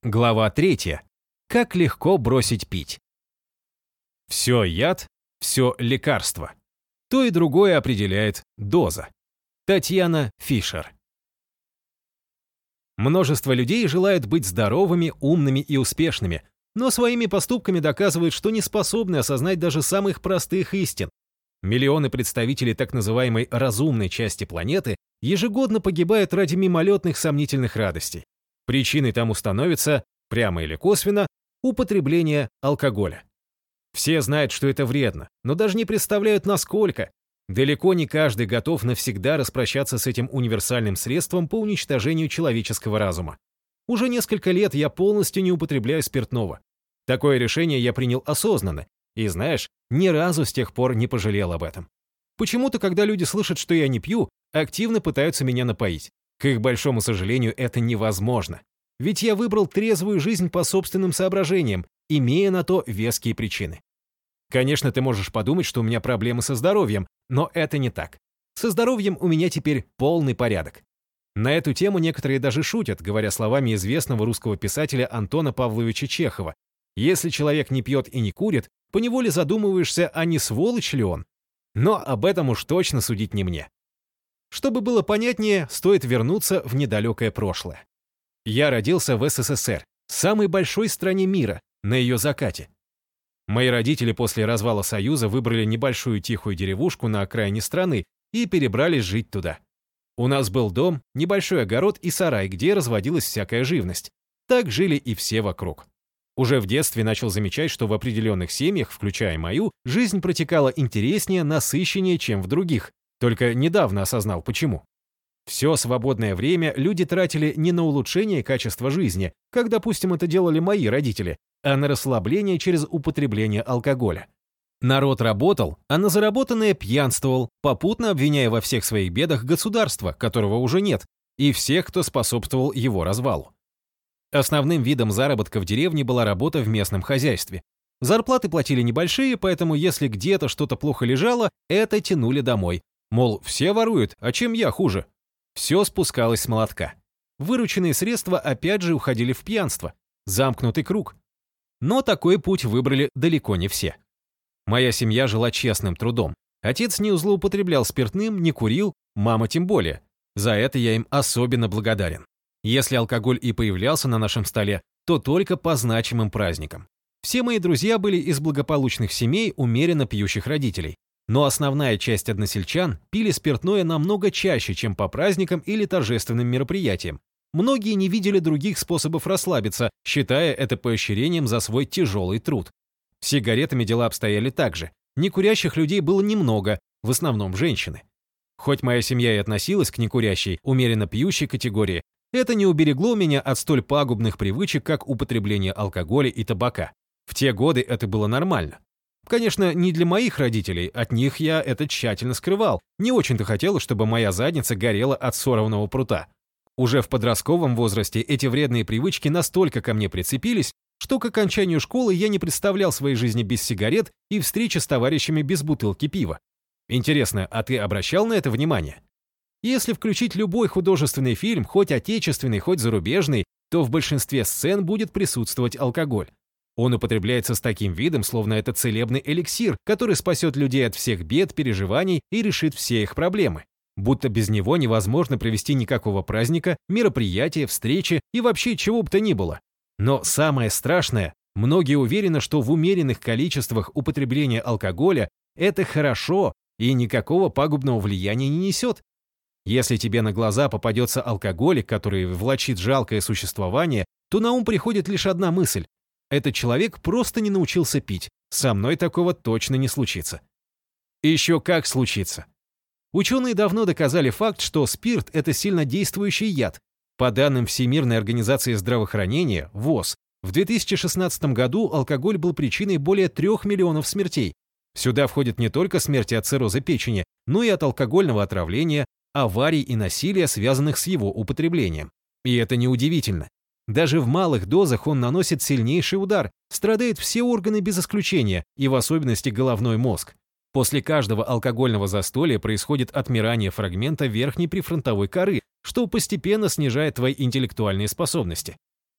Глава 3. Как легко бросить пить. Все яд, все лекарство. То и другое определяет доза. Татьяна Фишер. Множество людей желают быть здоровыми, умными и успешными, но своими поступками доказывают, что не способны осознать даже самых простых истин. Миллионы представителей так называемой разумной части планеты ежегодно погибают ради мимолетных сомнительных радостей. Причиной тому становится, прямо или косвенно, употребление алкоголя. Все знают, что это вредно, но даже не представляют, насколько. Далеко не каждый готов навсегда распрощаться с этим универсальным средством по уничтожению человеческого разума. Уже несколько лет я полностью не употребляю спиртного. Такое решение я принял осознанно, и, знаешь, ни разу с тех пор не пожалел об этом. Почему-то, когда люди слышат, что я не пью, активно пытаются меня напоить. К их большому сожалению, это невозможно. Ведь я выбрал трезвую жизнь по собственным соображениям, имея на то веские причины. Конечно, ты можешь подумать, что у меня проблемы со здоровьем, но это не так. Со здоровьем у меня теперь полный порядок. На эту тему некоторые даже шутят, говоря словами известного русского писателя Антона Павловича Чехова. Если человек не пьет и не курит, поневоле задумываешься, а не сволочь ли он? Но об этом уж точно судить не мне. Чтобы было понятнее, стоит вернуться в недалекое прошлое. Я родился в СССР, самой большой стране мира, на ее закате. Мои родители после развала Союза выбрали небольшую тихую деревушку на окраине страны и перебрались жить туда. У нас был дом, небольшой огород и сарай, где разводилась всякая живность. Так жили и все вокруг. Уже в детстве начал замечать, что в определенных семьях, включая мою, жизнь протекала интереснее, насыщеннее, чем в других. Только недавно осознал, почему. Все свободное время люди тратили не на улучшение качества жизни, как, допустим, это делали мои родители, а на расслабление через употребление алкоголя. Народ работал, а на заработанное пьянствовал, попутно обвиняя во всех своих бедах государство, которого уже нет, и всех, кто способствовал его развалу. Основным видом заработка в деревне была работа в местном хозяйстве. Зарплаты платили небольшие, поэтому если где-то что-то плохо лежало, это тянули домой. Мол, все воруют, а чем я хуже? Все спускалось с молотка. Вырученные средства опять же уходили в пьянство. Замкнутый круг. Но такой путь выбрали далеко не все. Моя семья жила честным трудом. Отец не злоупотреблял спиртным, не курил, мама тем более. За это я им особенно благодарен. Если алкоголь и появлялся на нашем столе, то только по значимым праздникам. Все мои друзья были из благополучных семей умеренно пьющих родителей. Но основная часть односельчан пили спиртное намного чаще, чем по праздникам или торжественным мероприятиям. Многие не видели других способов расслабиться, считая это поощрением за свой тяжелый труд. С сигаретами дела обстояли так же. Некурящих людей было немного, в основном женщины. Хоть моя семья и относилась к некурящей, умеренно пьющей категории, это не уберегло меня от столь пагубных привычек, как употребление алкоголя и табака. В те годы это было нормально. Конечно, не для моих родителей, от них я это тщательно скрывал. Не очень-то хотелось, чтобы моя задница горела от сорванного прута. Уже в подростковом возрасте эти вредные привычки настолько ко мне прицепились, что к окончанию школы я не представлял своей жизни без сигарет и встречи с товарищами без бутылки пива. Интересно, а ты обращал на это внимание? Если включить любой художественный фильм, хоть отечественный, хоть зарубежный, то в большинстве сцен будет присутствовать алкоголь. Он употребляется с таким видом, словно это целебный эликсир, который спасет людей от всех бед, переживаний и решит все их проблемы. Будто без него невозможно провести никакого праздника, мероприятия, встречи и вообще чего бы то ни было. Но самое страшное, многие уверены, что в умеренных количествах употребление алкоголя – это хорошо и никакого пагубного влияния не несет. Если тебе на глаза попадется алкоголик, который влачит жалкое существование, то на ум приходит лишь одна мысль. Этот человек просто не научился пить. Со мной такого точно не случится. И еще как случится. Ученые давно доказали факт, что спирт – это сильнодействующий яд. По данным Всемирной организации здравоохранения, ВОЗ, в 2016 году алкоголь был причиной более 3 миллионов смертей. Сюда входят не только смерти от цирроза печени, но и от алкогольного отравления, аварий и насилия, связанных с его употреблением. И это неудивительно. Даже в малых дозах он наносит сильнейший удар, страдают все органы без исключения, и в особенности головной мозг. После каждого алкогольного застолья происходит отмирание фрагмента верхней префронтовой коры, что постепенно снижает твои интеллектуальные способности.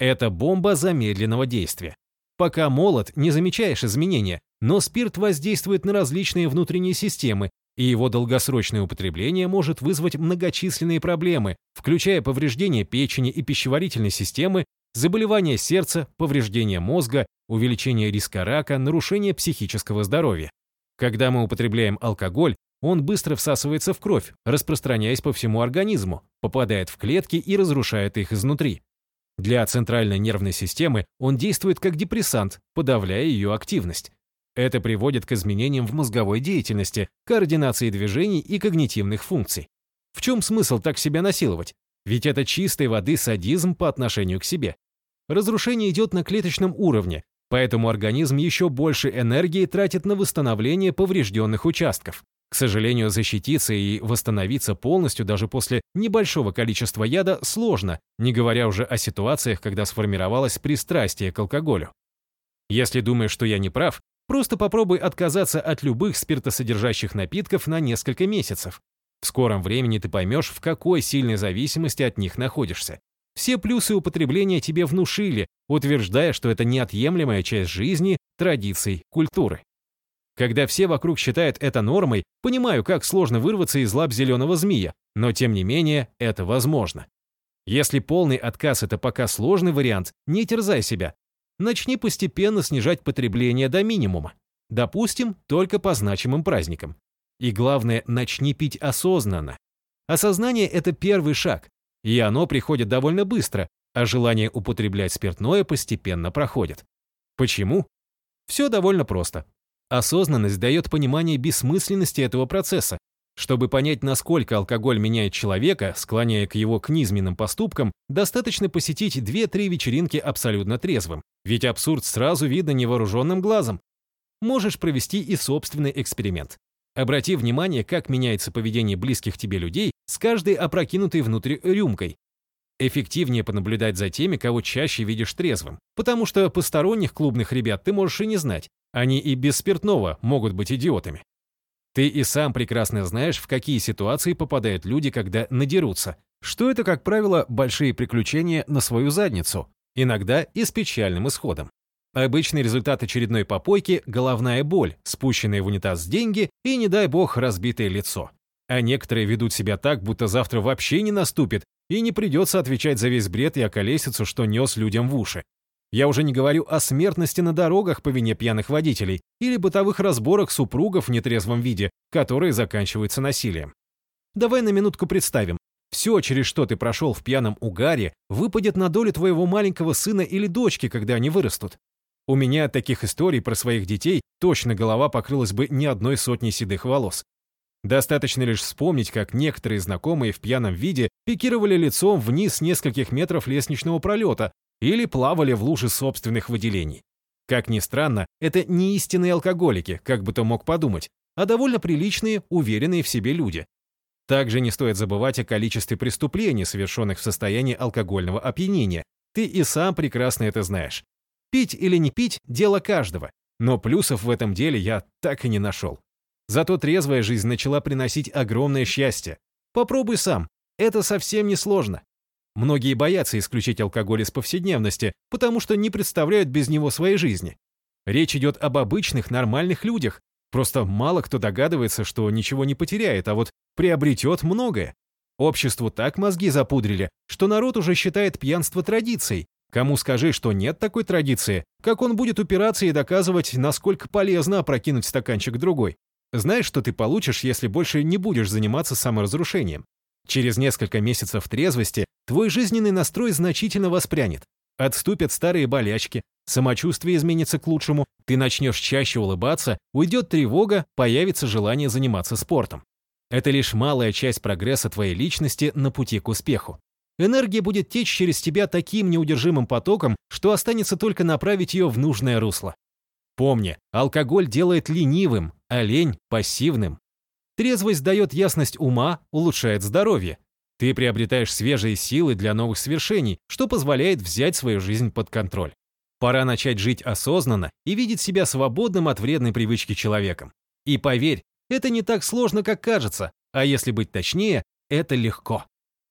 Это бомба замедленного действия. Пока молод, не замечаешь изменения, но спирт воздействует на различные внутренние системы, и его долгосрочное употребление может вызвать многочисленные проблемы, включая повреждение печени и пищеварительной системы, заболевания сердца, повреждение мозга, увеличение риска рака, нарушение психического здоровья. Когда мы употребляем алкоголь, он быстро всасывается в кровь, распространяясь по всему организму, попадает в клетки и разрушает их изнутри. Для центральной нервной системы он действует как депрессант, подавляя ее активность. Это приводит к изменениям в мозговой деятельности, координации движений и когнитивных функций. В чем смысл так себя насиловать? Ведь это чистой воды садизм по отношению к себе. Разрушение идет на клеточном уровне, поэтому организм еще больше энергии тратит на восстановление поврежденных участков. К сожалению, защититься и восстановиться полностью даже после небольшого количества яда сложно, не говоря уже о ситуациях, когда сформировалось пристрастие к алкоголю. Если думаешь, что я не прав, просто попробуй отказаться от любых спиртосодержащих напитков на несколько месяцев. В скором времени ты поймешь, в какой сильной зависимости от них находишься. Все плюсы употребления тебе внушили, утверждая, что это неотъемлемая часть жизни, традиций, культуры. Когда все вокруг считают это нормой, понимаю, как сложно вырваться из лап зеленого змея, но тем не менее это возможно. Если полный отказ – это пока сложный вариант, не терзай себя. Начни постепенно снижать потребление до минимума. Допустим, только по значимым праздникам. И главное, начни пить осознанно. Осознание – это первый шаг, и оно приходит довольно быстро, а желание употреблять спиртное постепенно проходит. Почему? Все довольно просто. Осознанность дает понимание бессмысленности этого процесса. Чтобы понять, насколько алкоголь меняет человека, склоняя к его к низменным поступкам, достаточно посетить 2-3 вечеринки абсолютно трезвым. Ведь абсурд сразу видно невооруженным глазом. Можешь провести и собственный эксперимент. Обрати внимание, как меняется поведение близких тебе людей с каждой опрокинутой внутрь рюмкой. Эффективнее понаблюдать за теми, кого чаще видишь трезвым, потому что посторонних клубных ребят ты можешь и не знать. Они и без спиртного могут быть идиотами. Ты и сам прекрасно знаешь, в какие ситуации попадают люди, когда надерутся, что это, как правило, большие приключения на свою задницу, иногда и с печальным исходом. Обычный результат очередной попойки – головная боль, спущенные в унитаз деньги и, не дай бог, разбитое лицо. А некоторые ведут себя так, будто завтра вообще не наступит и не придется отвечать за весь бред и околесицу, что нес людям в уши. Я уже не говорю о смертности на дорогах по вине пьяных водителей или бытовых разборах супругов в нетрезвом виде, которые заканчиваются насилием. Давай на минутку представим, все, через что ты прошел в пьяном угаре, выпадет на долю твоего маленького сына или дочки, когда они вырастут. У меня от таких историй про своих детей точно голова покрылась бы не одной сотней седых волос. Достаточно лишь вспомнить, как некоторые знакомые в пьяном виде пикировали лицом вниз с нескольких метров лестничного пролета или плавали в луже собственных выделений. Как ни странно, это не истинные алкоголики, как бы то мог подумать, а довольно приличные, уверенные в себе люди. Также не стоит забывать о количестве преступлений, совершенных в состоянии алкогольного опьянения. Ты и сам прекрасно это знаешь. Пить или не пить – дело каждого, но плюсов в этом деле я так и не нашел. Зато трезвая жизнь начала приносить огромное счастье. Попробуй сам, это совсем не сложно. Многие боятся исключить алкоголь из повседневности, потому что не представляют без него своей жизни. Речь идет об обычных, нормальных людях. Просто мало кто догадывается, что ничего не потеряет, а вот приобретет многое. Обществу так мозги запудрили, что народ уже считает пьянство традицией. Кому скажи, что нет такой традиции, как он будет упираться и доказывать, насколько полезно опрокинуть стаканчик другой. Знаешь, что ты получишь, если больше не будешь заниматься саморазрушением? Через несколько месяцев трезвости твой жизненный настрой значительно воспрянет. Отступят старые болячки, самочувствие изменится к лучшему, ты начнешь чаще улыбаться, уйдет тревога, появится желание заниматься спортом. Это лишь малая часть прогресса твоей личности на пути к успеху. Энергия будет течь через тебя таким неудержимым потоком, что останется только направить ее в нужное русло. Помни, алкоголь делает ленивым, а лень – пассивным. Трезвость дает ясность ума, улучшает здоровье. Ты приобретаешь свежие силы для новых свершений, что позволяет взять свою жизнь под контроль. Пора начать жить осознанно и видеть себя свободным от вредной привычки человеком. И поверь, это не так сложно, как кажется, а если быть точнее, это легко.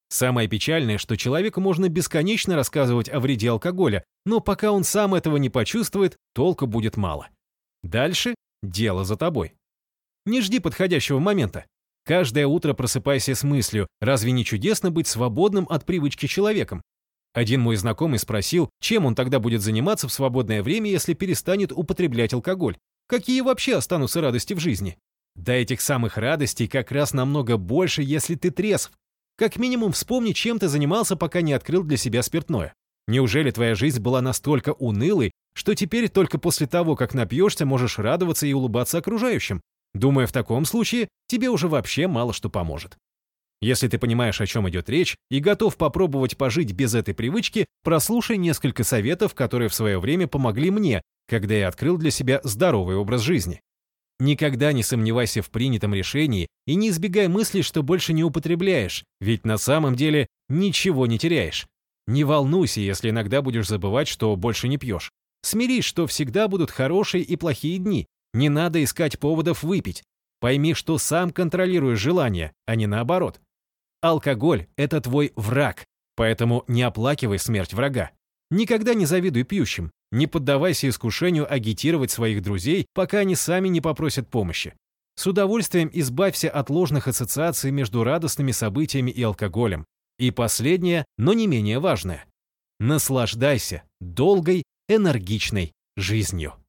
Самое печальное, что человеку можно бесконечно рассказывать о вреде алкоголя, но пока он сам этого не почувствует, толку будет мало. Дальше дело за тобой. Не жди подходящего момента. Каждое утро просыпайся с мыслью: разве не чудесно быть свободным от привычки человеком? Один мой знакомый спросил, чем он тогда будет заниматься в свободное время, если перестанет употреблять алкоголь. Какие вообще останутся радости в жизни? Да этих самых радостей как раз намного больше, если ты трезв. Как минимум вспомни, чем ты занимался, пока не открыл для себя спиртное. Неужели твоя жизнь была настолько унылой, что теперь только после того, как напьешься, можешь радоваться и улыбаться окружающим? Думаю, в таком случае тебе уже вообще мало что поможет. Если ты понимаешь, о чем идет речь, и готов попробовать пожить без этой привычки, прослушай несколько советов, которые в свое время помогли мне, когда я открыл для себя здоровый образ жизни. Никогда не сомневайся в принятом решении и не избегай мысли, что больше не употребляешь, ведь на самом деле ничего не теряешь. Не волнуйся, если иногда будешь забывать, что больше не пьешь. Смирись, что всегда будут хорошие и плохие дни. Не надо искать поводов выпить. Пойми, что сам контролируешь желание, а не наоборот. Алкоголь – это твой враг, поэтому не оплакивай смерть врага. Никогда не завидуй пьющим, не поддавайся искушению агитировать своих друзей, пока они сами не попросят помощи. С удовольствием избавься от ложных ассоциаций между радостными событиями и алкоголем. И последнее, но не менее важное. Наслаждайся долгой, энергичной жизнью.